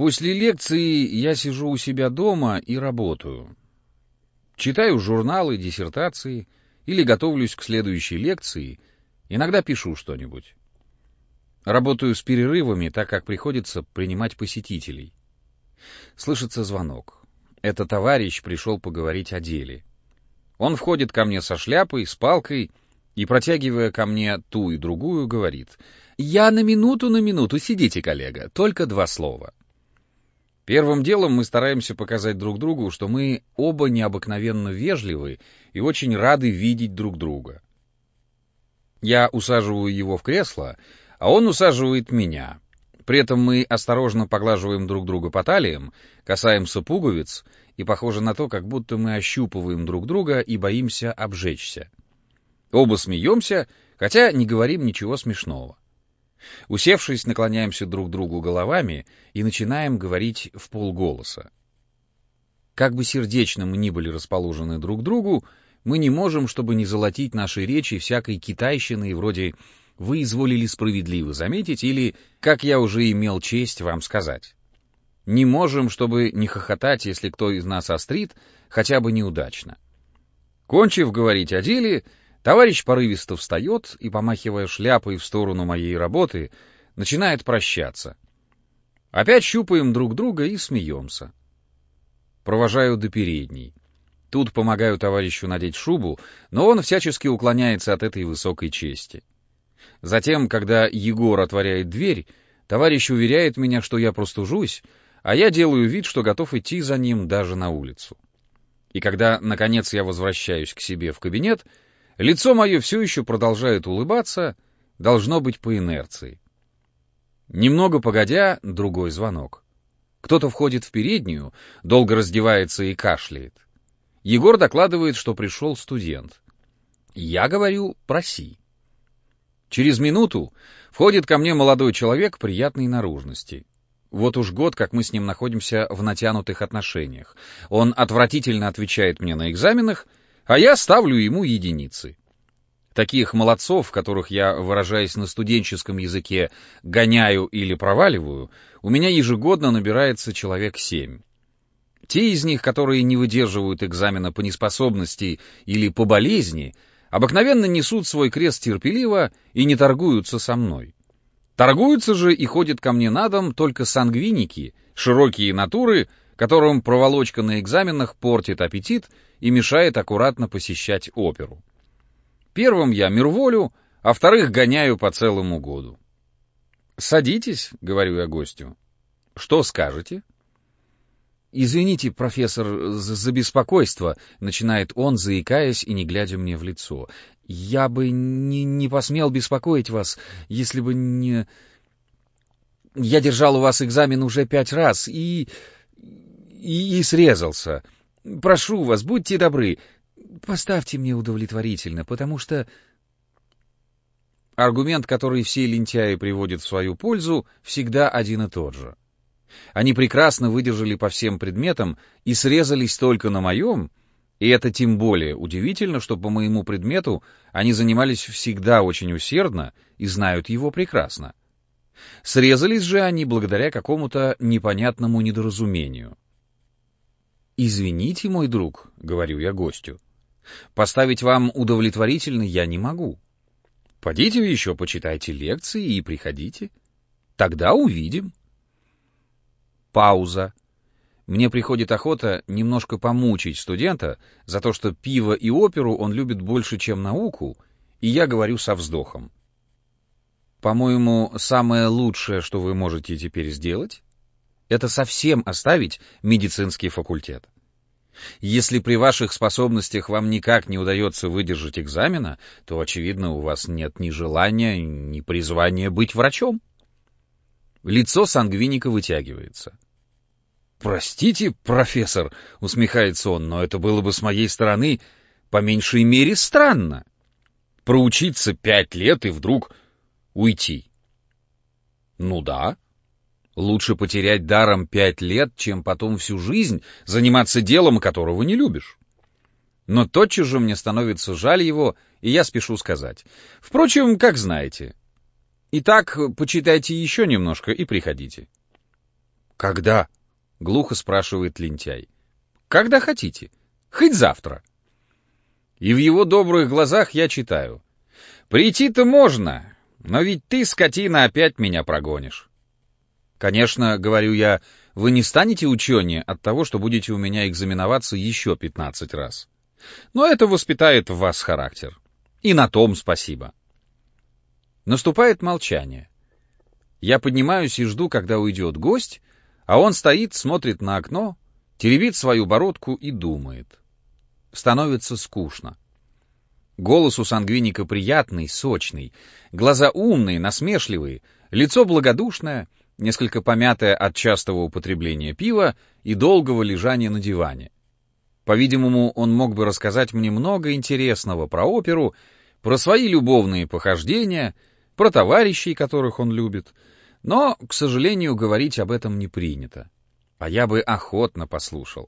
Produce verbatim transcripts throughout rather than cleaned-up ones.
После лекции я сижу у себя дома и работаю. Читаю журналы, диссертации или готовлюсь к следующей лекции, иногда пишу что-нибудь. Работаю с перерывами, так как приходится принимать посетителей. Слышится звонок. Это товарищ пришел поговорить о деле. Он входит ко мне со шляпой, с палкой и, протягивая ко мне ту и другую, говорит: «Я на минуту, на минуту, сидите, коллега, только два слова». Первым делом мы стараемся показать друг другу, что мы оба необыкновенно вежливы и очень рады видеть друг друга. Я усаживаю его в кресло, а он усаживает меня. При этом мы осторожно поглаживаем друг друга по талиям, касаемся пуговиц, и похоже на то, как будто мы ощупываем друг друга и боимся обжечься. Оба смеемся, хотя не говорим ничего смешного. Усевшись, наклоняемся друг к другу головами и начинаем говорить вполголоса. Как бы сердечно мы ни были расположены друг к другу, мы не можем, чтобы не золотить наши речи всякой китайщиной вроде «вы изволили справедливо заметить» или «как я уже имел честь вам сказать». Не можем, чтобы не хохотать, если кто из нас острит, хотя бы неудачно. Кончив говорить о деле, товарищ порывисто встает и, помахивая шляпой в сторону моей работы, начинает прощаться. Опять щупаем друг друга и смеемся. Провожаю до передней. Тут помогаю товарищу надеть шубу, но он всячески уклоняется от этой высокой чести. Затем, когда Егор отворяет дверь, товарищ уверяет меня, что я простужусь, а я делаю вид, что готов идти за ним даже на улицу. И когда, наконец, я возвращаюсь к себе в кабинет, лицо мое все еще продолжает улыбаться, должно быть по инерции. Немного погодя, другой звонок. Кто-то входит в переднюю, долго раздевается и кашляет. Егор докладывает, что пришел студент. Я говорю: проси. Через минуту входит ко мне молодой человек приятной наружности. Вот уж год, как мы с ним находимся в натянутых отношениях. Он отвратительно отвечает мне на экзаменах, а я ставлю ему единицы. Таких молодцов, которых я, выражаясь на студенческом языке, гоняю или проваливаю, у меня ежегодно набирается человек семь. Те из них, которые не выдерживают экзамена по неспособности или по болезни, обыкновенно несут свой крест терпеливо и не торгуются со мной. Торгуются же и ходят ко мне на дом только сангвиники, широкие натуры, которым проволочка на экзаменах портит аппетит и мешает аккуратно посещать оперу. Первым я мирволю, а вторых гоняю по целому году. «Садитесь», — говорю я гостю. «Что скажете?» «Извините, профессор, за, за беспокойство», — начинает он, заикаясь и не глядя мне в лицо. «Я бы не, не посмел беспокоить вас, если бы не... Я держал у вас экзамен уже пять раз и... и, и срезался. Прошу вас, будьте добры, поставьте мне удовлетворительно, потому что...» Аргумент, который все лентяи приводят в свою пользу, всегда один и тот же. Они прекрасно выдержали по всем предметам и срезались только на моем, и это тем более удивительно, что по моему предмету они занимались всегда очень усердно и знают его прекрасно. Срезались же они благодаря какому-то непонятному недоразумению. «Извините, мой друг», — говорю я гостю, — «поставить вам удовлетворительно я не могу. Подите еще, почитайте лекции и приходите. Тогда увидим». Пауза. Мне приходит охота немножко помучить студента за то, что пиво и оперу он любит больше, чем науку, и я говорю со вздохом: «По-моему, самое лучшее, что вы можете теперь сделать, это совсем оставить медицинский факультет. Если при ваших способностях вам никак не удается выдержать экзамена, то, очевидно, у вас нет ни желания, ни призвания быть врачом». Лицо сангвиника вытягивается. «Простите, профессор», — усмехается он, — «но это было бы с моей стороны по меньшей мере странно. Проучиться пять лет и вдруг уйти». «Ну да. Лучше потерять даром пять лет, чем потом всю жизнь заниматься делом, которого не любишь». Но тотчас же мне становится жаль его, и я спешу сказать: «Впрочем, как знаете. Итак, почитайте еще немножко и приходите». «Когда?» — глухо спрашивает лентяй. «Когда хотите. Хоть завтра». И в его добрых глазах я читаю. «Прийти-то можно, но ведь ты, скотина, опять меня прогонишь». Конечно, говорю я, вы не станете ученее от того, что будете у меня экзаменоваться еще пятнадцать раз. Но это воспитает в вас характер. И на том спасибо. Наступает молчание. Я поднимаюсь и жду, когда уйдет гость, а он стоит, смотрит на окно, теребит свою бородку и думает. Становится скучно. Голос у сангвиника приятный, сочный, глаза умные, насмешливые, лицо благодушное, несколько помятое от частого употребления пива и долгого лежания на диване. По-видимому, он мог бы рассказать мне много интересного про оперу, про свои любовные похождения, про товарищей, которых он любит, но, к сожалению, говорить об этом не принято. А я бы охотно послушал.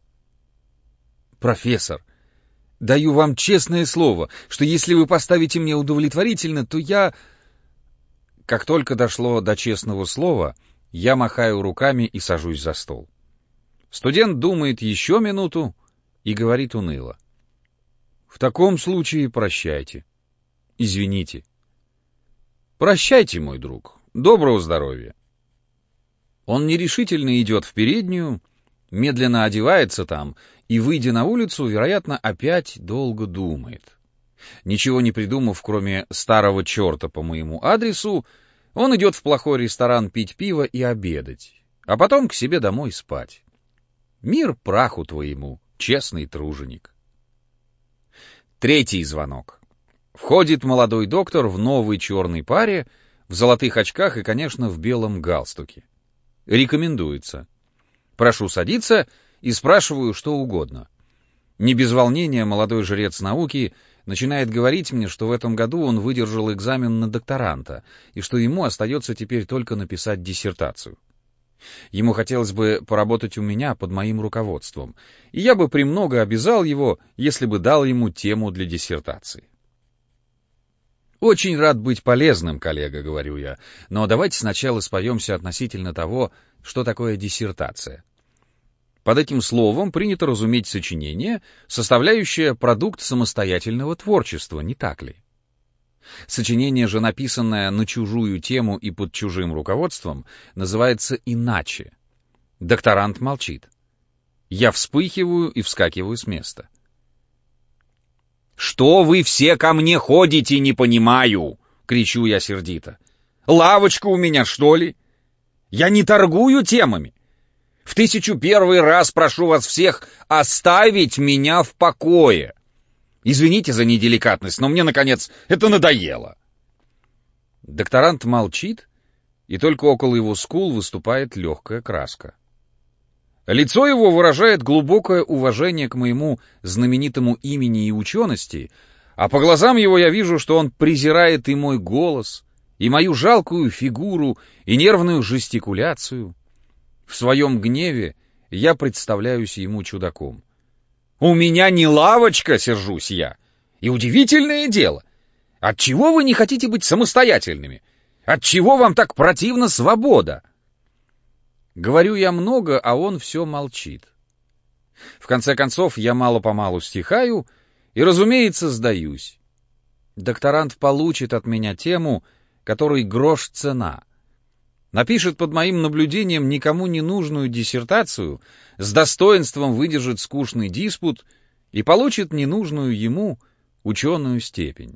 «Профессор, даю вам честное слово, что если вы поставите мне удовлетворительно, то я...» Как только дошло до честного слова, я махаю руками и сажусь за стол. Студент думает еще минуту и говорит уныло. «В таком случае прощайте. Извините». «Прощайте, мой друг. Доброго здоровья». Он нерешительно идет в переднюю, медленно одевается там и, выйдя на улицу, вероятно, опять долго думает. Ничего не придумав, кроме старого черта по моему адресу, он идет в плохой ресторан пить пиво и обедать, а потом к себе домой спать. Мир праху твоему, честный труженик. Третий звонок. Входит молодой доктор в новой черной паре, в золотых очках и, конечно, в белом галстуке. Рекомендуется. Прошу садиться и спрашиваю что угодно. Не без волнения молодой жрец науки начинает говорить мне, что в этом году он выдержал экзамен на докторанта и что ему остается теперь только написать диссертацию. Ему хотелось бы поработать у меня под моим руководством, и я бы премного обязал его, если бы дал ему тему для диссертации. «Очень рад быть полезным, коллега», — говорю я, «но давайте сначала споемся относительно того, что такое диссертация». Под этим словом принято разуметь сочинение, составляющее продукт самостоятельного творчества, не так ли? Сочинение же, написанное на чужую тему и под чужим руководством, называется иначе. Докторант молчит. Я вспыхиваю и вскакиваю с места. «Что вы все ко мне ходите, не понимаю!» — кричу я сердито. «Лавочка у меня, что ли? Я не торгую темами. В тысячу первый раз прошу вас всех оставить меня в покое. Извините за неделикатность, но мне, наконец, это надоело». Докторант молчит, и только около его скул выступает легкая краска. Лицо его выражает глубокое уважение к моему знаменитому имени и учености, а по глазам его я вижу, что он презирает и мой голос, и мою жалкую фигуру, и нервную жестикуляцию. В своем гневе я представляюсь ему чудаком. «У меня не лавочка», — сержусь я. «И удивительное дело. Отчего вы не хотите быть самостоятельными? Отчего вам так противна свобода?» Говорю я много, а он все молчит. В конце концов, я мало-помалу стихаю и, разумеется, сдаюсь. Докторант получит от меня тему, которой грош цена. Напишет под моим наблюдением никому не нужную диссертацию, с достоинством выдержит скучный диспут и получит ненужную ему ученую степень.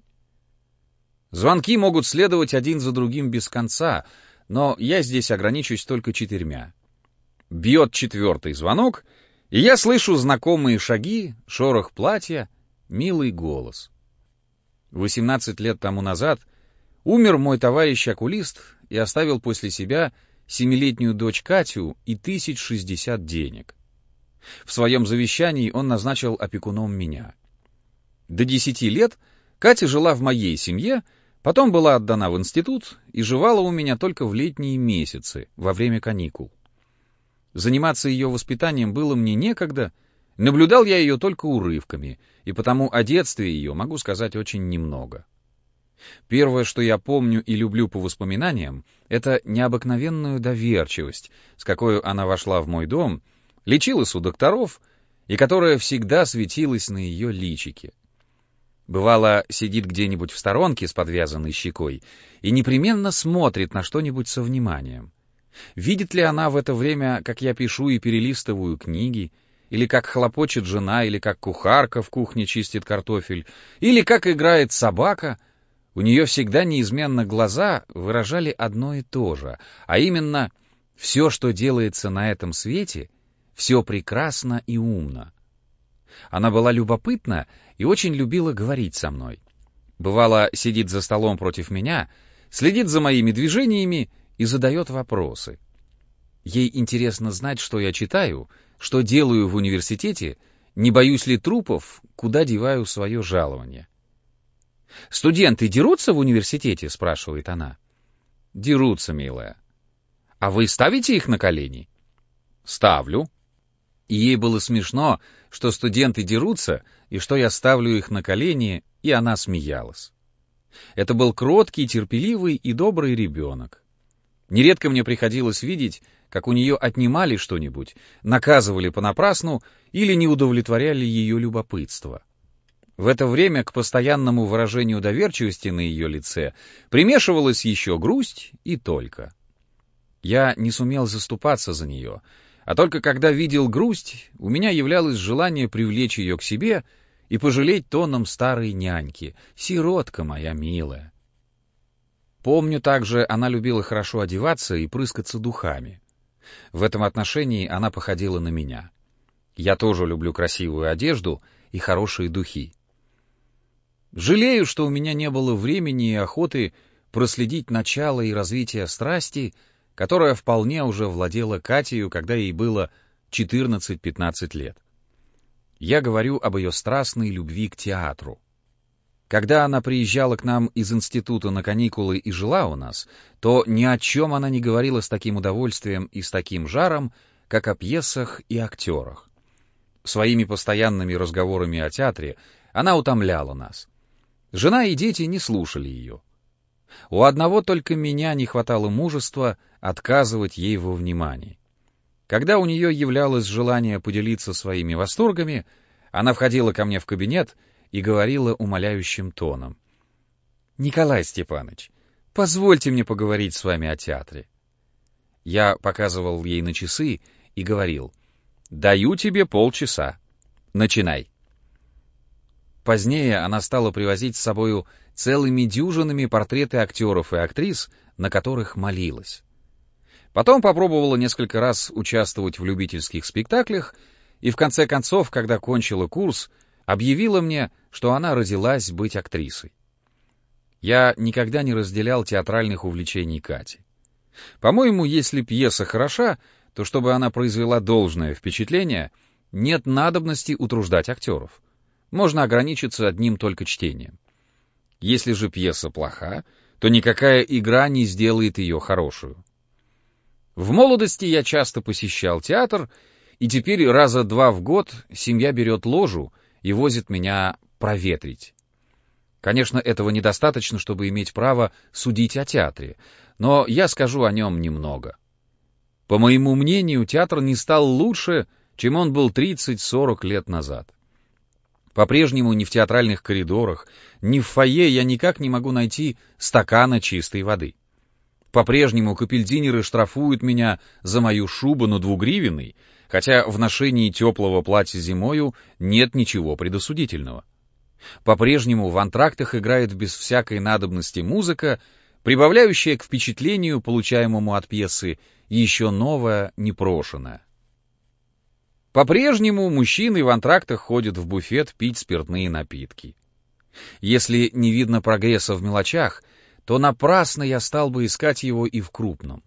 Звонки могут следовать один за другим без конца, но я здесь ограничусь только четырьмя. Бьет четвертый звонок, и я слышу знакомые шаги, шорох платья, милый голос. Восемнадцать лет тому назад умер мой товарищ-окулист и оставил после себя семилетнюю дочь Катю и тысяч шестьдесят денег. В своем завещании он назначил опекуном меня. До десяти лет Катя жила в моей семье, потом была отдана в институт и жевала у меня только в летние месяцы, во время каникул. Заниматься ее воспитанием было мне некогда, наблюдал я ее только урывками, и потому о детстве ее могу сказать очень немного. Первое, что я помню и люблю по воспоминаниям, это необыкновенную доверчивость, с какой она вошла в мой дом, лечилась у докторов, и которая всегда светилась на ее личике. Бывало, сидит где-нибудь в сторонке с подвязанной щекой и непременно смотрит на что-нибудь со вниманием. Видит ли она в это время, как я пишу и перелистываю книги, или как хлопочет жена, или как кухарка в кухне чистит картофель, или как играет собака, у нее всегда неизменно глаза выражали одно и то же, а именно «все, что делается на этом свете, все прекрасно и умно». Она была любопытна и очень любила говорить со мной. Бывало, сидит за столом против меня, следит за моими движениями и задает вопросы. Ей интересно знать, что я читаю, что делаю в университете, не боюсь ли трупов, куда деваю свое жалование. «Студенты дерутся в университете?» — спрашивает она. «Дерутся, милая». «А вы ставите их на колени?» «Ставлю». И ей было смешно, что студенты дерутся, и что я ставлю их на колени, и она смеялась. Это был кроткий, терпеливый и добрый ребенок. Нередко мне приходилось видеть, как у нее отнимали что-нибудь, наказывали понапрасну или не удовлетворяли ее любопытство. В это время к постоянному выражению доверчивости на ее лице примешивалась еще грусть и только. Я не сумел заступаться за нее, а только когда видел грусть, у меня являлось желание привлечь ее к себе и пожалеть тоном старой няньки: «Сиротка моя милая». Помню также, она любила хорошо одеваться и прыскаться духами. В этом отношении она походила на меня. Я тоже люблю красивую одежду и хорошие духи. Жалею, что у меня не было времени и охоты проследить начало и развитие страсти, которая вполне уже владела Катею, когда ей было четырнадцать-пятнадцать лет. Я говорю об ее страстной любви к театру. Когда она приезжала к нам из института на каникулы и жила у нас, то ни о чем она не говорила с таким удовольствием и с таким жаром, как о пьесах и актерах. Своими постоянными разговорами о театре она утомляла нас. Жена и дети не слушали ее. У одного только меня не хватало мужества отказывать ей во внимании. Когда у нее являлось желание поделиться своими восторгами, она входила ко мне в кабинет и говорила умоляющим тоном: «Николай Степанович, позвольте мне поговорить с вами о театре». Я показывал ей на часы и говорил: «Даю тебе полчаса. Начинай». Позднее она стала привозить с собою целыми дюжинами портреты актеров и актрис, на которых молилась. Потом попробовала несколько раз участвовать в любительских спектаклях, и в конце концов, когда кончила курс, объявила мне, что она родилась быть актрисой. Я никогда не разделял театральных увлечений Кати. По-моему, если пьеса хороша, то чтобы она произвела должное впечатление, нет надобности утруждать актеров. Можно ограничиться одним только чтением. Если же пьеса плоха, то никакая игра не сделает ее хорошую. В молодости я часто посещал театр, и теперь раза два в год семья берет ложу и возит меня проветрить. Конечно, этого недостаточно, чтобы иметь право судить о театре, но я скажу о нем немного. По моему мнению, театр не стал лучше, чем он был тридцать-сорок лет назад. По-прежнему ни в театральных коридорах, ни в фойе я никак не могу найти стакана чистой воды. По-прежнему капельдинеры штрафуют меня за мою шубу на двугривенный, хотя в ношении теплого платья зимою нет ничего предосудительного. По-прежнему в антрактах играет без всякой надобности музыка, прибавляющая к впечатлению, получаемому от пьесы, еще новое, непрошенное. По-прежнему мужчины в антрактах ходят в буфет пить спиртные напитки. Если не видно прогресса в мелочах, то напрасно я стал бы искать его и в крупном.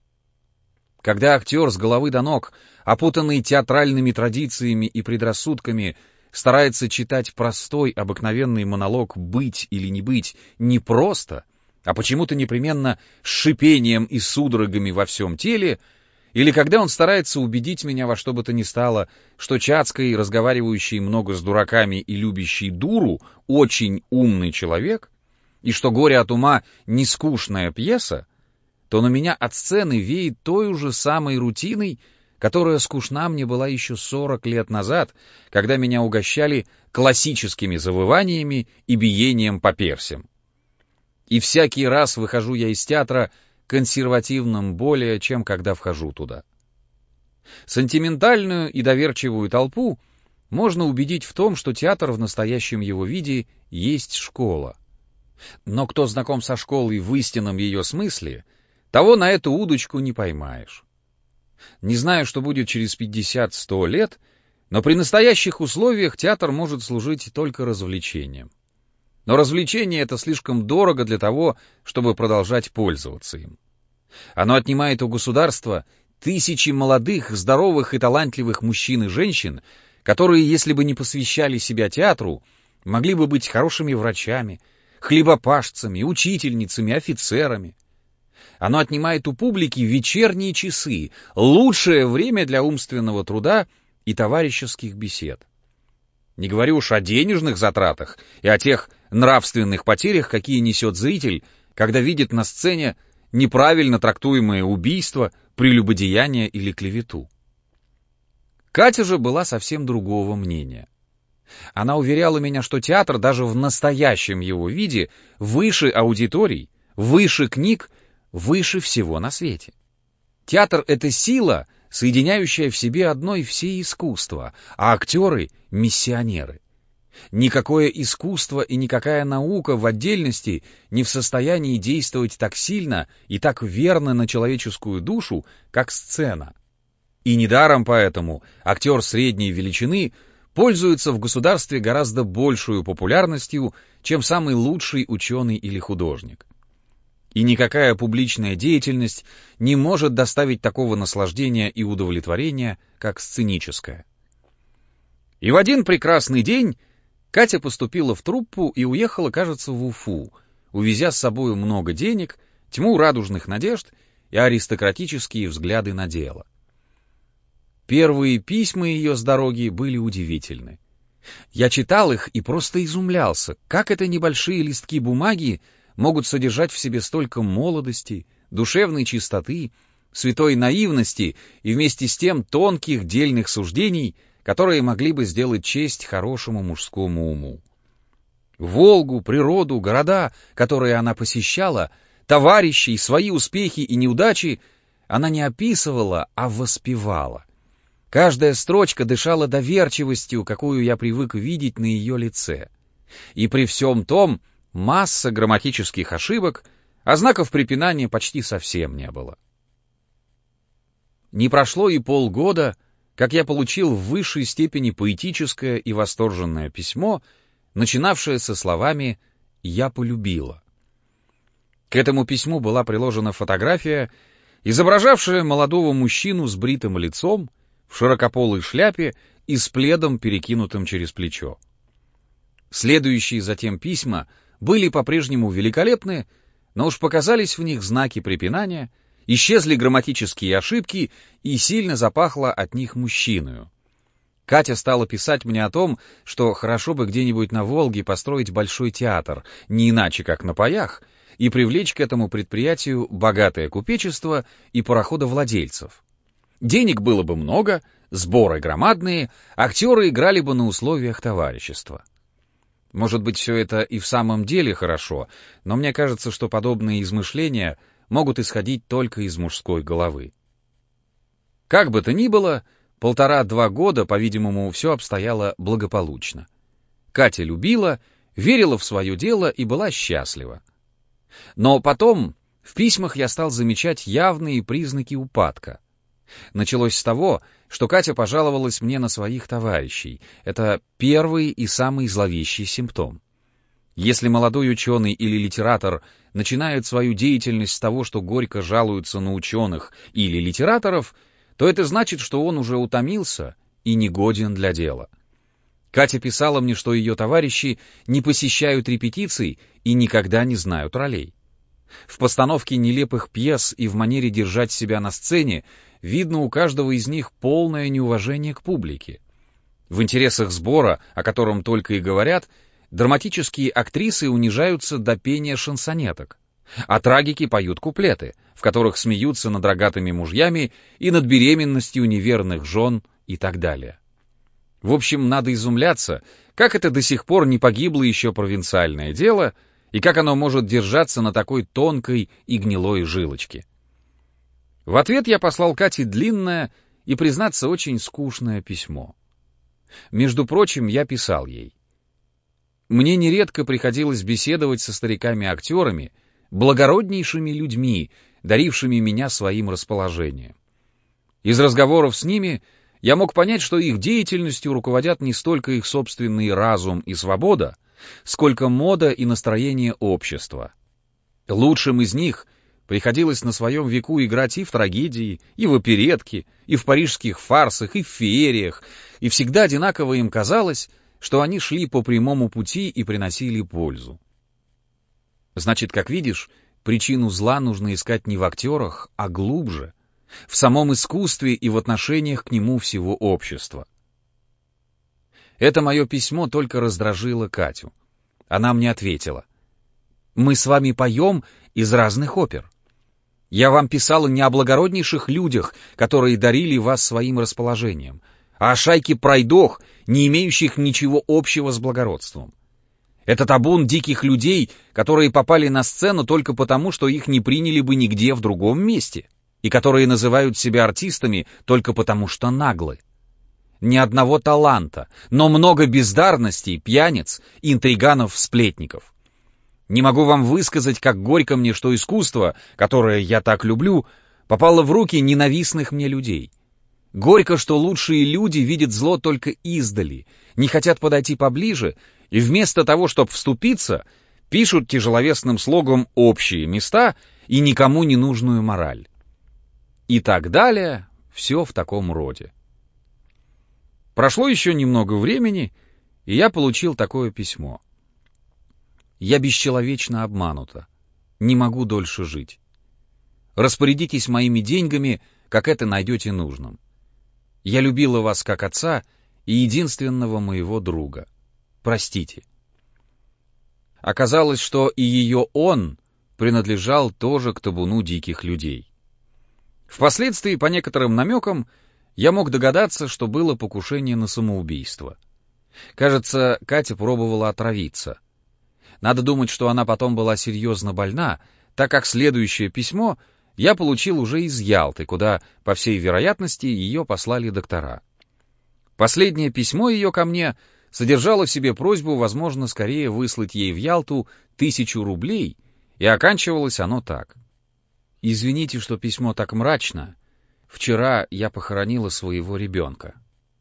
Когда актер с головы до ног, опутанный театральными традициями и предрассудками, старается читать простой, обыкновенный монолог «быть или не быть» не просто, а почему-то непременно с шипением и судорогами во всем теле, или когда он старается убедить меня во что бы то ни стало, что Чацкий, разговаривающий много с дураками и любящий дуру, очень умный человек, и что «Горе от ума» — не скучная пьеса, то на меня от сцены веет той же самой рутиной, которая скучна мне была еще сорок лет назад, когда меня угощали классическими завываниями и биением по персям. И всякий раз выхожу я из театра консервативным более, чем когда вхожу туда. Сентиментальную и доверчивую толпу можно убедить в том, что театр в настоящем его виде есть школа. Но кто знаком со школой в истинном ее смысле, того на эту удочку не поймаешь. Не знаю, что будет через пятьдесят-сто лет, но при настоящих условиях театр может служить только развлечением. Но развлечение это слишком дорого для того, чтобы продолжать пользоваться им. Оно отнимает у государства тысячи молодых, здоровых и талантливых мужчин и женщин, которые, если бы не посвящали себя театру, могли бы быть хорошими врачами, хлебопашцами, учительницами, офицерами. Оно отнимает у публики вечерние часы, лучшее время для умственного труда и товарищеских бесед. Не говорю уж о денежных затратах и о тех нравственных потерях, какие несет зритель, когда видит на сцене неправильно трактуемое убийство, прелюбодеяние или клевету. Катя же была совсем другого мнения. Она уверяла меня, что театр даже в настоящем его виде выше аудиторий, выше книг, выше всего на свете. Театр — это сила, соединяющая в себе одно и все искусства, а актеры — миссионеры. Никакое искусство и никакая наука в отдельности не в состоянии действовать так сильно и так верно на человеческую душу, как сцена. И недаром поэтому актер средней величины пользуется в государстве гораздо большую популярностью, чем самый лучший ученый или художник. И никакая публичная деятельность не может доставить такого наслаждения и удовлетворения, как сценическая. И в один прекрасный день Катя поступила в труппу и уехала, кажется, в Уфу, увезя с собой много денег, тьму радужных надежд и аристократические взгляды на дело. Первые письма ее с дороги были удивительны. Я читал их и просто изумлялся, как это небольшие листки бумаги могут содержать в себе столько молодости, душевной чистоты, святой наивности и вместе с тем тонких дельных суждений, которые могли бы сделать честь хорошему мужскому уму. Волгу, природу, города, которые она посещала, товарищей, свои успехи и неудачи она не описывала, а воспевала. Каждая строчка дышала доверчивостью, какую я привык видеть на ее лице. И при всем том масса грамматических ошибок, а знаков препинания почти совсем не было. Не прошло и полгода, как я получил в высшей степени поэтическое и восторженное письмо, начинавшее со словами «Я полюбила». К этому письму была приложена фотография, изображавшая молодого мужчину с бритым лицом, в широкополой шляпе и с пледом, перекинутым через плечо. Следующие затем письма были по-прежнему великолепны, но уж показались в них знаки препинания, исчезли грамматические ошибки и сильно запахло от них мужчиною. Катя стала писать мне о том, что хорошо бы где-нибудь на Волге построить большой театр, не иначе как на паях, и привлечь к этому предприятию богатое купечество и пароходовладельцев. Денег было бы много, сборы громадные, актеры играли бы на условиях товарищества. Может быть, все это и в самом деле хорошо, но мне кажется, что подобные измышления могут исходить только из мужской головы. Как бы то ни было, полтора-два года, по-видимому, все обстояло благополучно. Катя любила, верила в свое дело и была счастлива. Но потом в письмах я стал замечать явные признаки упадка. Началось с того, что Катя пожаловалась мне на своих товарищей. Это первый и самый зловещий симптом. Если молодой ученый или литератор начинает свою деятельность с того, что горько жалуется на ученых или литераторов, то это значит, что он уже утомился и негоден для дела. Катя писала мне, что ее товарищи не посещают репетиций и никогда не знают ролей. В постановке нелепых пьес и в манере держать себя на сцене видно у каждого из них полное неуважение к публике. В интересах сбора, о котором только и говорят, Драматические актрисы унижаются до пения шансонеток, а трагики поют куплеты, в которых смеются над рогатыми мужьями и над беременностью неверных жен и так далее. В общем, надо изумляться, как это до сих пор не погибло еще провинциальное дело, и как оно может держаться на такой тонкой и гнилой жилочке. В ответ я послал Кате длинное и, признаться, очень скучное письмо. Между прочим, я писал ей: «Мне нередко приходилось беседовать со стариками-актерами, благороднейшими людьми, дарившими меня своим расположением. Из разговоров с ними я мог понять, что их деятельностью руководят не столько их собственный разум и свобода, сколько мода и настроение общества. Лучшим из них приходилось на своем веку играть и в трагедии, и в оперетке, и в парижских фарсах, и в феериях, и всегда одинаково им казалось, что они шли по прямому пути и приносили пользу. Значит, как видишь, причину зла нужно искать не в актерах, а глубже, в самом искусстве и в отношениях к нему всего общества». Это мое письмо только раздражило Катю. Она мне ответила: «Мы с вами поем из разных опер. Я вам писала не о благороднейших людях, которые дарили вас своим расположением, а о шайке пройдох, не имеющих ничего общего с благородством. Это табун диких людей, которые попали на сцену только потому, что их не приняли бы нигде в другом месте, и которые называют себя артистами только потому, что наглы. Ни одного таланта, но много бездарностей, пьяниц, интриганов-сплетников. Не могу вам высказать, как горько мне, что искусство, которое я так люблю, попало в руки ненавистных мне людей. Горько, что лучшие люди видят зло только издали, не хотят подойти поближе, и вместо того, чтобы вступиться, пишут тяжеловесным слогом общие места и никому не нужную мораль. И так далее, все в таком роде». Прошло еще немного времени, и я получил такое письмо. «Я бесчеловечно обманута. Не могу дольше жить. Распорядитесь моими деньгами, как это найдете нужным. Я любила вас как отца и единственного моего друга. Простите». Оказалось, что и ее он принадлежал тоже к табуну диких людей. Впоследствии, по некоторым намекам, я мог догадаться, что было покушение на самоубийство. Кажется, Катя пробовала отравиться. Надо думать, что она потом была серьезно больна, так как следующее письмо я получил уже из Ялты, куда, по всей вероятности, ее послали доктора. Последнее письмо ее ко мне содержало в себе просьбу, возможно, скорее выслать ей в Ялту тысячу рублей, и оканчивалось оно так: «Извините, что письмо так мрачно. Вчера я похоронила своего ребенка».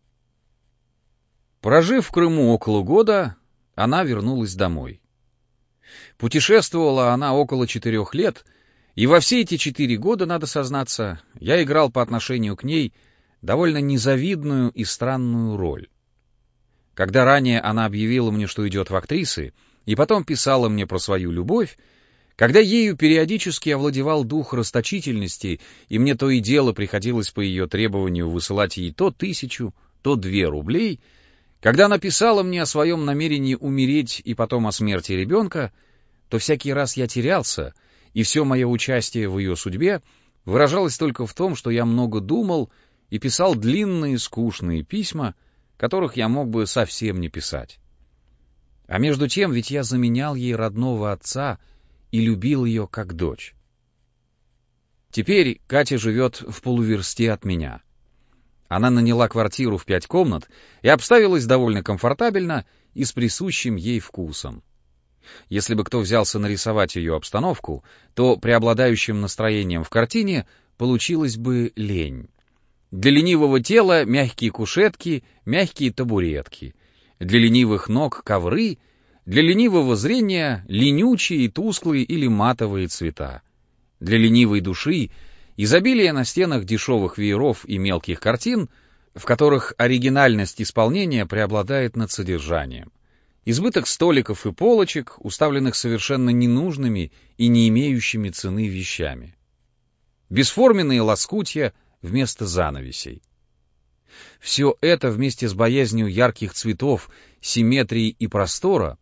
Прожив в Крыму около года, она вернулась домой. Путешествовала она около четырех лет, и во все эти четыре года, надо сознаться, я играл по отношению к ней довольно незавидную и странную роль. Когда ранее она объявила мне, что идет в актрисы, и потом писала мне про свою любовь, когда ею периодически овладевал дух расточительности, и мне то и дело приходилось по ее требованию высылать ей то тысячу, то две рублей, когда она писала мне о своем намерении умереть и потом о смерти ребенка, то всякий раз я терялся, и все мое участие в ее судьбе выражалось только в том, что я много думал и писал длинные скучные письма, которых я мог бы совсем не писать. А между тем ведь я заменял ей родного отца и любил ее как дочь. Теперь Катя живет в полуверсте от меня. Она наняла квартиру в пять комнат и обставилась довольно комфортабельно и с присущим ей вкусом. Если бы кто взялся нарисовать ее обстановку, то преобладающим настроением в картине получилась бы лень. Для ленивого тела мягкие кушетки, мягкие табуретки. Для ленивых ног ковры, для ленивого зрения ленючие, тусклые или матовые цвета. Для ленивой души изобилие на стенах дешевых вееров и мелких картин, в которых оригинальность исполнения преобладает над содержанием. Избыток столиков и полочек, уставленных совершенно ненужными и не имеющими цены вещами. Бесформенные лоскутья вместо занавесей. Все это вместе с боязнью ярких цветов, симметрии и простора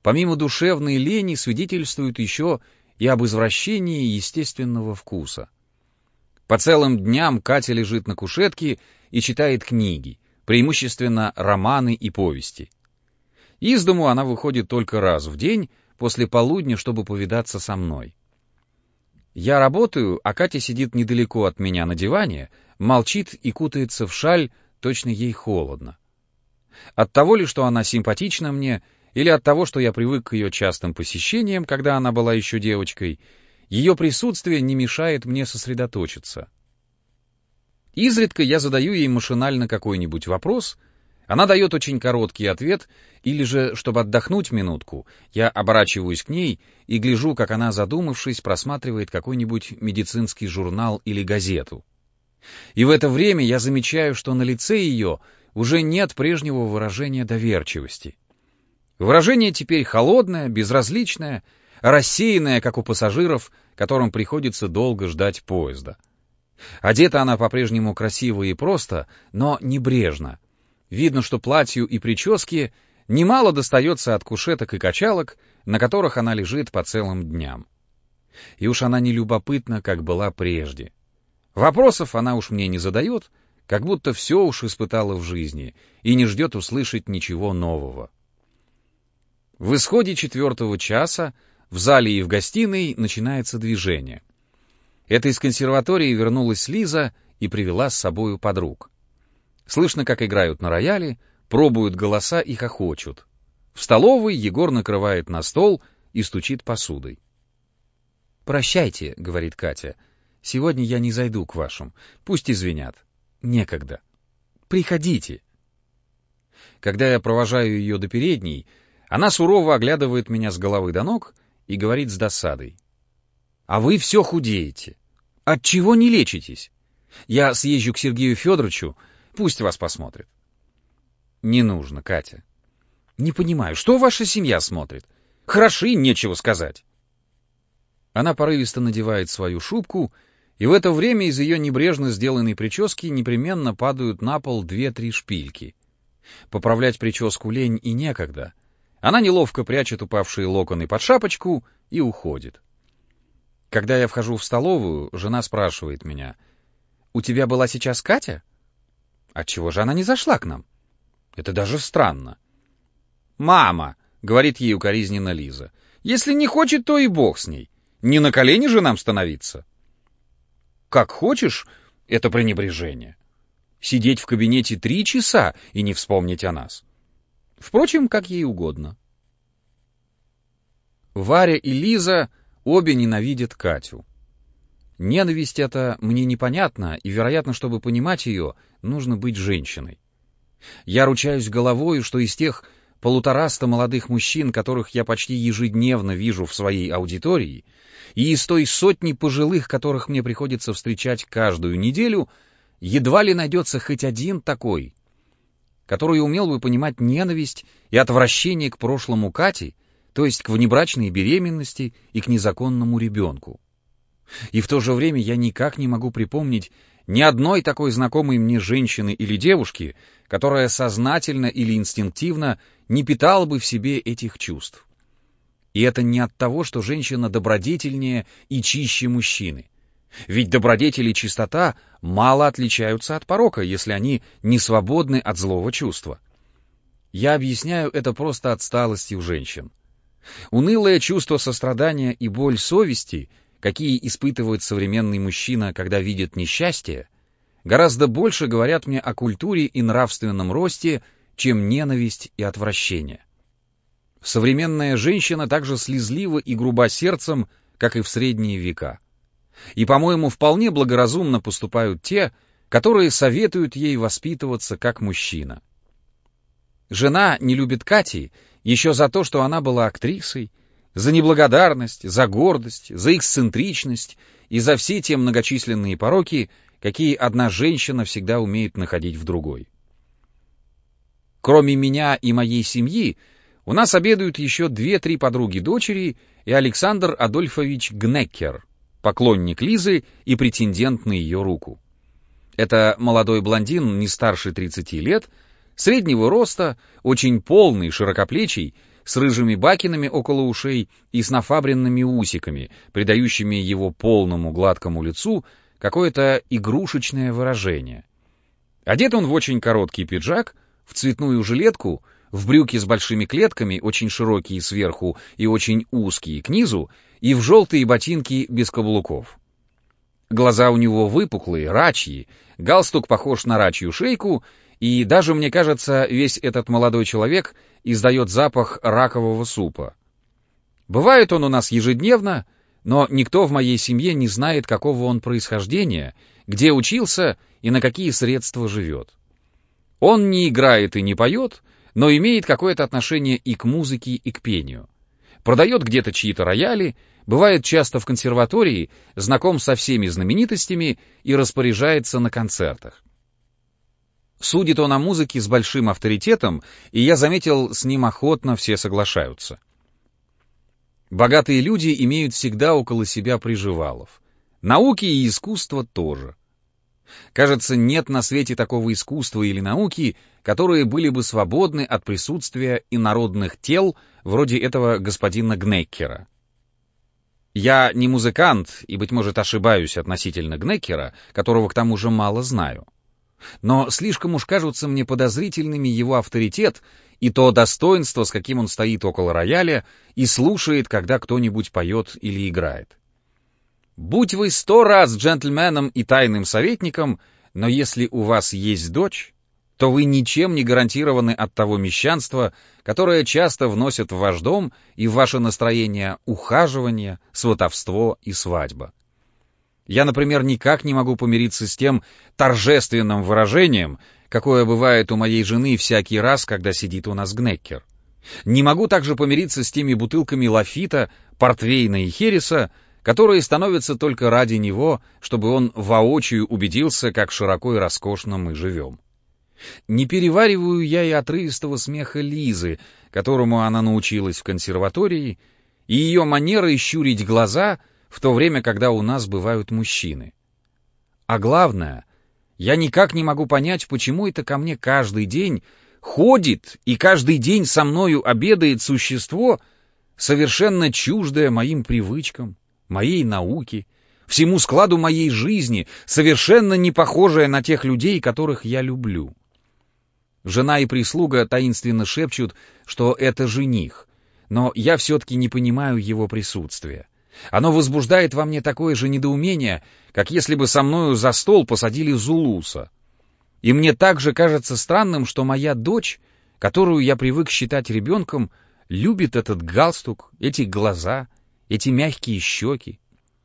помимо душевной лени, свидетельствуют еще и об извращении естественного вкуса. По целым дням Катя лежит на кушетке и читает книги, преимущественно романы и повести. Из дому она выходит только раз в день, после полудня, чтобы повидаться со мной. Я работаю, а Катя сидит недалеко от меня на диване, молчит и кутается в шаль, точно ей холодно. От того ли, что она симпатична мне, или от того, что я привык к ее частым посещениям, когда она была еще девочкой, ее присутствие не мешает мне сосредоточиться. Изредка я задаю ей машинально какой-нибудь вопрос, она дает очень короткий ответ, или же, чтобы отдохнуть минутку, я оборачиваюсь к ней и гляжу, как она, задумавшись, просматривает какой-нибудь медицинский журнал или газету. И в это время я замечаю, что на лице ее уже нет прежнего выражения доверчивости. Выражение теперь холодное, безразличное, рассеянное, как у пассажиров, которым приходится долго ждать поезда. Одета она по-прежнему красиво и просто, но небрежно. Видно, что платью и прическе немало достается от кушеток и качалок, на которых она лежит по целым дням. И уж она не любопытна, как была прежде. Вопросов она уж мне не задает, как будто все уж испытала в жизни и не ждет услышать ничего нового. В исходе четвертого часа в зале и в гостиной начинается движение. Это из консерватории вернулась Лиза и привела с собою подруг. Слышно, как играют на рояле, пробуют голоса и хохочут. В столовой Егор накрывает на стол и стучит посудой. «Прощайте», — говорит Катя, — «сегодня я не зайду к вашим. Пусть извинят. Некогда. Приходите». Когда я провожаю ее до передней, она сурово оглядывает меня с головы до ног и говорит с досадой: «А вы все худеете. Отчего не лечитесь? Я съезжу к Сергею Федоровичу, пусть вас посмотрит». «Не нужно, Катя». «Не понимаю, что ваша семья смотрит? Хороши, нечего сказать». Она порывисто надевает свою шубку, и в это время из ее небрежно сделанной прически непременно падают на пол две-три шпильки. Поправлять прическу лень и некогда. Она неловко прячет упавшие локоны под шапочку и уходит. Когда я вхожу в столовую, жена спрашивает меня: «У тебя была сейчас Катя? Отчего же она не зашла к нам? Это даже странно». «Мама», — говорит ей укоризненно Лиза, — «если не хочет, то и бог с ней. Не на колени же нам становиться». «Как хочешь» — это пренебрежение. Сидеть в кабинете три часа и не вспомнить о нас. Впрочем, как ей угодно. Варя и Лиза обе ненавидят Катю. Ненависть эта мне непонятна, и, вероятно, чтобы понимать ее, нужно быть женщиной. Я ручаюсь головой, что из тех полутораста молодых мужчин, которых я почти ежедневно вижу в своей аудитории, и из той сотни пожилых, которых мне приходится встречать каждую неделю, едва ли найдется хоть один такой, который умел бы понимать ненависть и отвращение к прошлому Кати, то есть к внебрачной беременности и к незаконному ребенку. И в то же время я никак не могу припомнить ни одной такой знакомой мне женщины или девушки, которая сознательно или инстинктивно не питала бы в себе этих чувств. И это не от того, что женщина добродетельнее и чище мужчины. Ведь добродетель и чистота мало отличаются от порока, если они не свободны от злого чувства. Я объясняю это просто отсталостью женщин. Унылое чувство сострадания и боль совести, какие испытывает современный мужчина, когда видит несчастье, гораздо больше говорят мне о культуре и нравственном росте, чем ненависть и отвращение. Современная женщина так же слезлива и груба сердцем, как и в средние века. И, по-моему, вполне благоразумно поступают те, которые советуют ей воспитываться как мужчина. Жена не любит Кати еще за то, что она была актрисой, за неблагодарность, за гордость, за эксцентричность и за все те многочисленные пороки, какие одна женщина всегда умеет находить в другой. Кроме меня и моей семьи, у нас обедают еще две-три подруги дочери и Александр Адольфович Гнеккер, поклонник Лизы и претендент на ее руку. Это молодой блондин, не старше тридцати лет, среднего роста, очень полный, широкоплечий, с рыжими бакинами около ушей и с нафабренными усиками, придающими его полному гладкому лицу какое-то игрушечное выражение. Одет он в очень короткий пиджак, в цветную жилетку, в брюки с большими клетками, очень широкие сверху и очень узкие к низу, и в желтые ботинки без каблуков. Глаза у него выпуклые, рачьи, галстук похож на рачью шейку, и даже, мне кажется, весь этот молодой человек издает запах ракового супа. Бывает он у нас ежедневно, но никто в моей семье не знает, какого он происхождения, где учился и на какие средства живет. Он не играет и не поет, но имеет какое-то отношение и к музыке, и к пению. Продает где-то чьи-то рояли, бывает часто в консерватории, знаком со всеми знаменитостями и распоряжается на концертах. Судит он о музыке с большим авторитетом, и я заметил, с ним охотно все соглашаются. Богатые люди имеют всегда около себя приживалов. Науки и искусство тоже. Кажется, нет на свете такого искусства или науки, которые были бы свободны от присутствия инородных тел, вроде этого господина Гнеккера. Я не музыкант и, быть может, ошибаюсь относительно Гнеккера, которого к тому же мало знаю. Но слишком уж кажутся мне подозрительными его авторитет и то достоинство, с каким он стоит около рояля и слушает, когда кто-нибудь поет или играет. Будь вы сто раз джентльменом и тайным советником, но если у вас есть дочь, то вы ничем не гарантированы от того мещанства, которое часто вносят в ваш дом и в ваше настроение ухаживание, сватовство и свадьба. Я, например, никак не могу помириться с тем торжественным выражением, какое бывает у моей жены всякий раз, когда сидит у нас Гнеккер. Не могу также помириться с теми бутылками лафита, портвейна и хереса, которые становятся только ради него, чтобы он воочию убедился, как широко и роскошно мы живем. Не перевариваю я и отрывистого смеха Лизы, которому она научилась в консерватории, и ее манеры щурить глаза в то время, когда у нас бывают мужчины. А главное, я никак не могу понять, почему это ко мне каждый день ходит и каждый день со мною обедает существо, совершенно чуждое моим привычкам, моей науке, всему складу моей жизни, совершенно не похожее на тех людей, которых я люблю. Жена и прислуга таинственно шепчут, что это жених, но я все-таки не понимаю его присутствия. Оно возбуждает во мне такое же недоумение, как если бы со мною за стол посадили Зулуса. И мне также кажется странным, что моя дочь, которую я привык считать ребенком, любит этот галстук, эти глаза, эти мягкие щеки.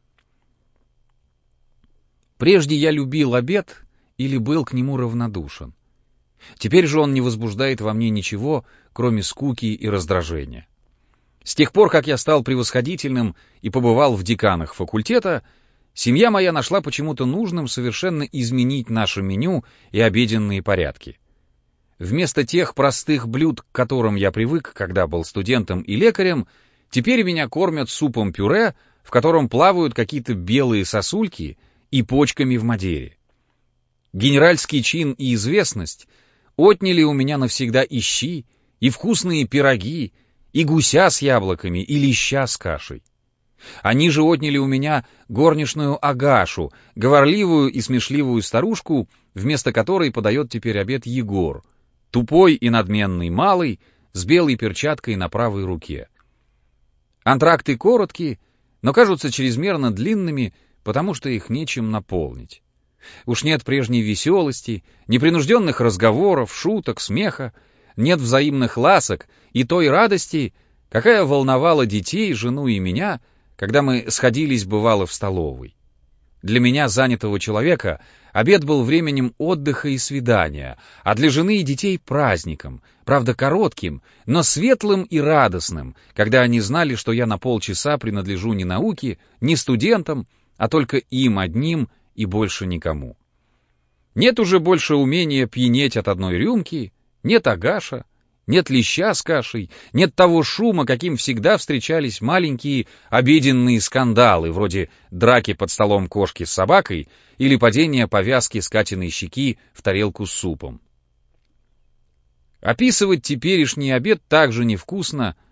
Прежде я любил обед или был к нему равнодушен. Теперь же он не возбуждает во мне ничего, кроме скуки и раздражения. С тех пор, как я стал превосходительным и побывал в деканах факультета, семья моя нашла почему-то нужным совершенно изменить наше меню и обеденные порядки. Вместо тех простых блюд, к которым я привык, когда был студентом и лекарем, теперь меня кормят супом-пюре, в котором плавают какие-то белые сосульки и почками в мадере. Генеральский чин и известность отняли у меня навсегда и щи, и вкусные пироги, и гуся с яблоками, и леща с кашей. Они же отняли у меня горничную Агашу, говорливую и смешливую старушку, вместо которой подает теперь обед Егор, тупой и надменный малый, с белой перчаткой на правой руке. Антракты короткие, но кажутся чрезмерно длинными, потому что их нечем наполнить. Уж нет прежней веселости, непринужденных разговоров, шуток, смеха, нет взаимных ласок и той радости, какая волновала детей, жену и меня, когда мы сходились бывало в столовой. Для меня, занятого человека, обед был временем отдыха и свидания, а для жены и детей праздником, правда коротким, но светлым и радостным, когда они знали, что я на полчаса принадлежу не науке, не студентам, а только им одним и больше никому. Нет уже больше умения пьянеть от одной рюмки, нет агаша, нет леща с кашей, нет того шума, каким всегда встречались маленькие обеденные скандалы, вроде драки под столом кошки с собакой или падения повязки с Катиной щеки в тарелку с супом. Описывать теперешний обед так же невкусно,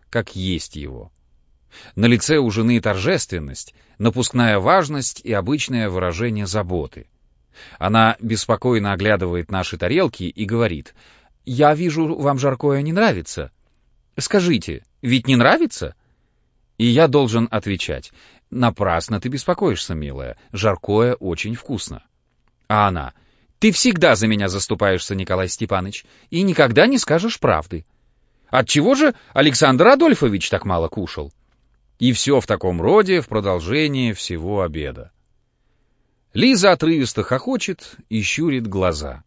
как есть его. На лице у жены торжественность, напускная важность и обычное выражение заботы. Она беспокойно оглядывает наши тарелки и говорит: «Я вижу, вам жаркое не нравится. Скажите, ведь не нравится?» И я должен отвечать: «Напрасно ты беспокоишься, милая, жаркое очень вкусно». А она: «Ты всегда за меня заступаешься, Николай Степанович, и никогда не скажешь правды. Отчего же Александр Адольфович так мало кушал?» И все в таком роде в продолжение всего обеда. Лиза отрывисто хохочет и щурит глаза.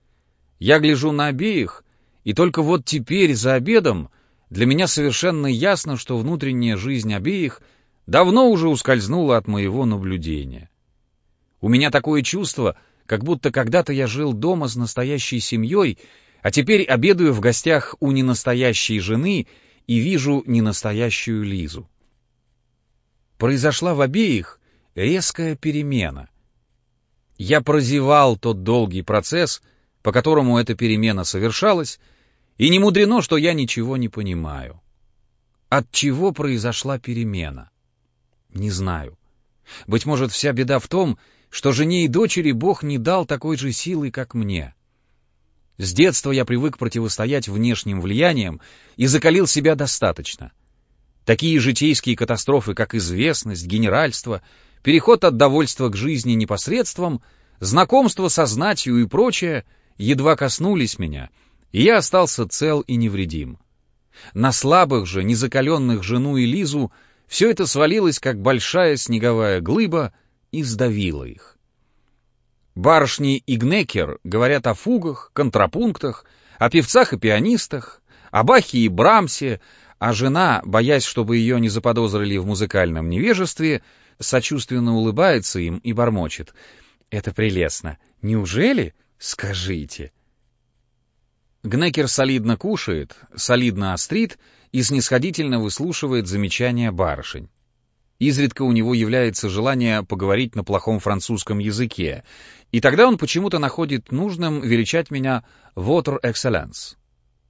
Я гляжу на обеих, и только вот теперь за обедом для меня совершенно ясно, что внутренняя жизнь обеих давно уже ускользнула от моего наблюдения. У меня такое чувство, как будто когда-то я жил дома с настоящей семьей, а теперь обедаю в гостях у ненастоящей жены и вижу ненастоящую Лизу. Произошла в обеих резкая перемена. Я прозевал тот долгий процесс, по которому эта перемена совершалась, и не мудрено, что я ничего не понимаю. От чего произошла перемена? Не знаю. Быть может, вся беда в том, что жене и дочери Бог не дал такой же силы, как мне. С детства я привык противостоять внешним влияниям и закалил себя достаточно. Такие житейские катастрофы, как известность, генеральство, переход от довольства к жизни непосредством, знакомство со знатью и прочее едва коснулись меня, и я остался цел и невредим. На слабых же, незакаленных жену и Лизу все это свалилось, как большая снеговая глыба, и сдавило их. Барышни и Гнекер говорят о фугах, контрапунктах, о певцах и пианистах, о Бахе и Брамсе, а жена, боясь, чтобы ее не заподозрили в музыкальном невежестве, сочувственно улыбается им и бормочет: «Это прелестно! Неужели? Скажите!» Гнекер солидно кушает, солидно острит и снисходительно выслушивает замечания барышень. Изредка у него является желание поговорить на плохом французском языке, и тогда он почему-то находит нужным величать меня «votre excellence».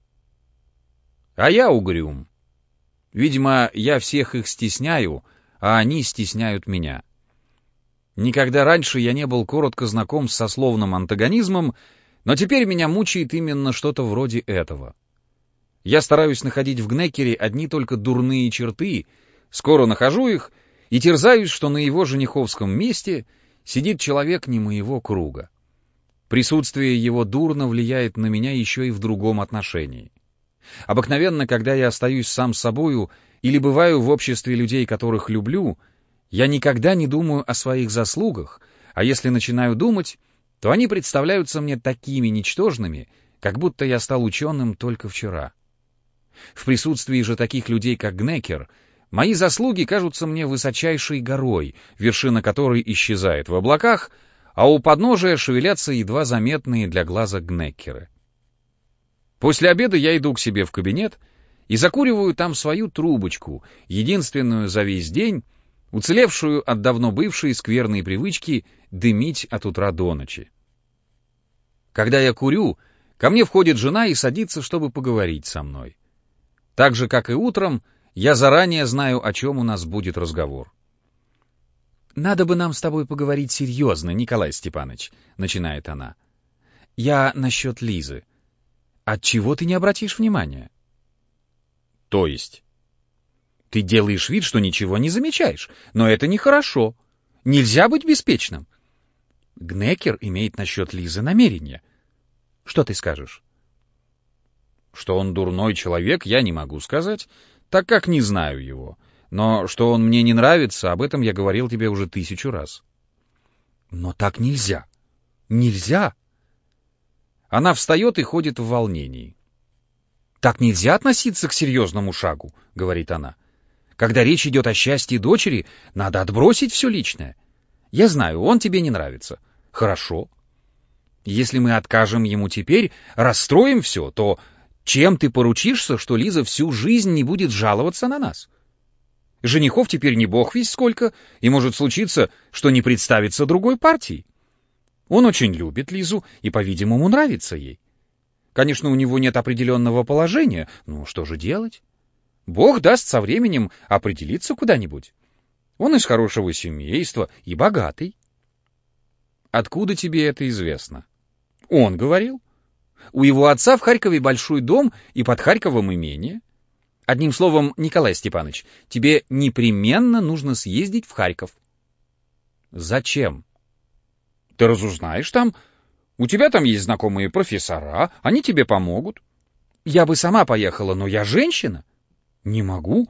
А я угрюм. Видимо, я всех их стесняю, а они стесняют меня. Никогда раньше я не был коротко знаком с сословным антагонизмом, но теперь меня мучает именно что-то вроде этого. Я стараюсь находить в Гнекере одни только дурные черты, скоро нахожу их и терзаюсь, что на его жениховском месте сидит человек не моего круга. Присутствие его дурно влияет на меня еще и в другом отношении. Обыкновенно, когда я остаюсь сам собою или бываю в обществе людей, которых люблю, я никогда не думаю о своих заслугах, а если начинаю думать, то они представляются мне такими ничтожными, как будто я стал ученым только вчера. В присутствии же таких людей, как Гнекер, мои заслуги кажутся мне высочайшей горой, вершина которой исчезает в облаках, а у подножия шевелятся едва заметные для глаза Гнекеры. После обеда я иду к себе в кабинет и закуриваю там свою трубочку, единственную за весь день, уцелевшую от давно бывшей скверной привычки дымить от утра до ночи. Когда я курю, ко мне входит жена и садится, чтобы поговорить со мной. Так же, как и утром, я заранее знаю, о чем у нас будет разговор. «Надо бы нам с тобой поговорить серьезно, Николай Степанович», — начинает она. «Я насчет Лизы. Отчего ты не обратишь внимания?» «То есть?» «Ты делаешь вид, что ничего не замечаешь, но это нехорошо. Нельзя быть беспечным. Гнекер имеет насчет Лизы намерение. Что ты скажешь?» «Что он дурной человек, я не могу сказать, так как не знаю его. Но что он мне не нравится, об этом я говорил тебе уже тысячу раз». «Но так нельзя. Нельзя!» Она встает и ходит в волнении. «Так нельзя относиться к серьезному шагу», — говорит она. «Когда речь идет о счастье дочери, надо отбросить все личное. Я знаю, он тебе не нравится. Хорошо. Если мы откажем ему теперь, расстроим все, то чем ты поручишься, что Лиза всю жизнь не будет жаловаться на нас? Женихов теперь не бог весть сколько, и может случиться, что не представится другой партии. Он очень любит Лизу и, по-видимому, нравится ей. Конечно, у него нет определенного положения, но что же делать? Бог даст со временем определиться куда-нибудь. Он из хорошего семейства и богатый. Откуда тебе это известно? Он говорил. У его отца в Харькове большой дом и под Харьковом имение. Одним словом, Николай Степанович, тебе непременно нужно съездить в Харьков. Зачем? Ты разузнаешь там. У тебя там есть знакомые профессора, они тебе помогут. Я бы сама поехала, но я женщина. Не могу.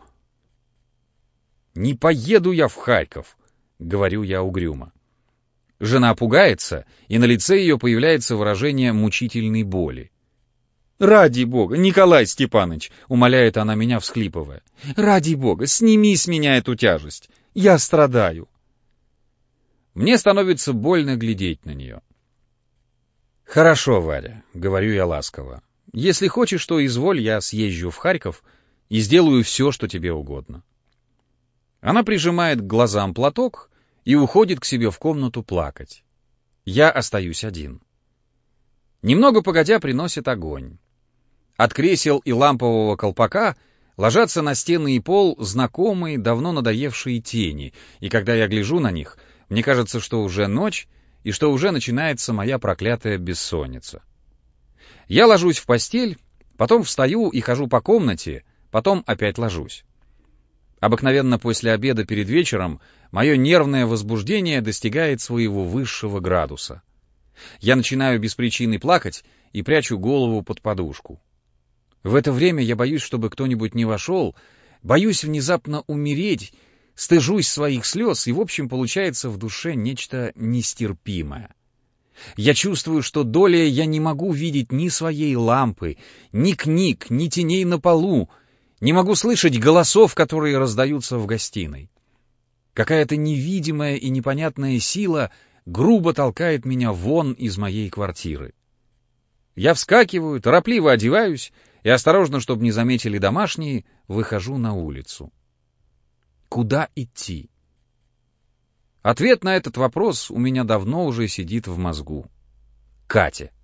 Не поеду я в Харьков, говорю я угрюмо. Жена пугается, и на лице ее появляется выражение мучительной боли. «Ради бога, Николай Степанович!» — умоляет она меня, всхлипывая. «Ради бога, сними с меня эту тяжесть! Я страдаю!» Мне становится больно глядеть на нее. «Хорошо, Варя», — говорю я ласково. «Если хочешь, то изволь, я съезжу в Харьков и сделаю все, что тебе угодно». Она прижимает к глазам платок и уходит к себе в комнату плакать. Я остаюсь один. Немного погодя приносит огонь. От кресел и лампового колпака ложатся на стены и пол знакомые, давно надоевшие тени, и когда я гляжу на них, мне кажется, что уже ночь, и что уже начинается моя проклятая бессонница. Я ложусь в постель, потом встаю и хожу по комнате, потом опять ложусь. Обыкновенно после обеда перед вечером мое нервное возбуждение достигает своего высшего градуса. Я начинаю без причины плакать и прячу голову под подушку. В это время я боюсь, чтобы кто-нибудь не вошел, боюсь внезапно умереть, стыжусь своих слез, и в общем получается в душе нечто нестерпимое. Я чувствую, что долей я не могу видеть ни своей лампы, ни книг, ни теней на полу, не могу слышать голосов, которые раздаются в гостиной. Какая-то невидимая и непонятная сила грубо толкает меня вон из моей квартиры. Я вскакиваю, торопливо одеваюсь и, осторожно, чтобы не заметили домашние, выхожу на улицу. Куда идти? Ответ на этот вопрос у меня давно уже сидит в мозгу. Катя.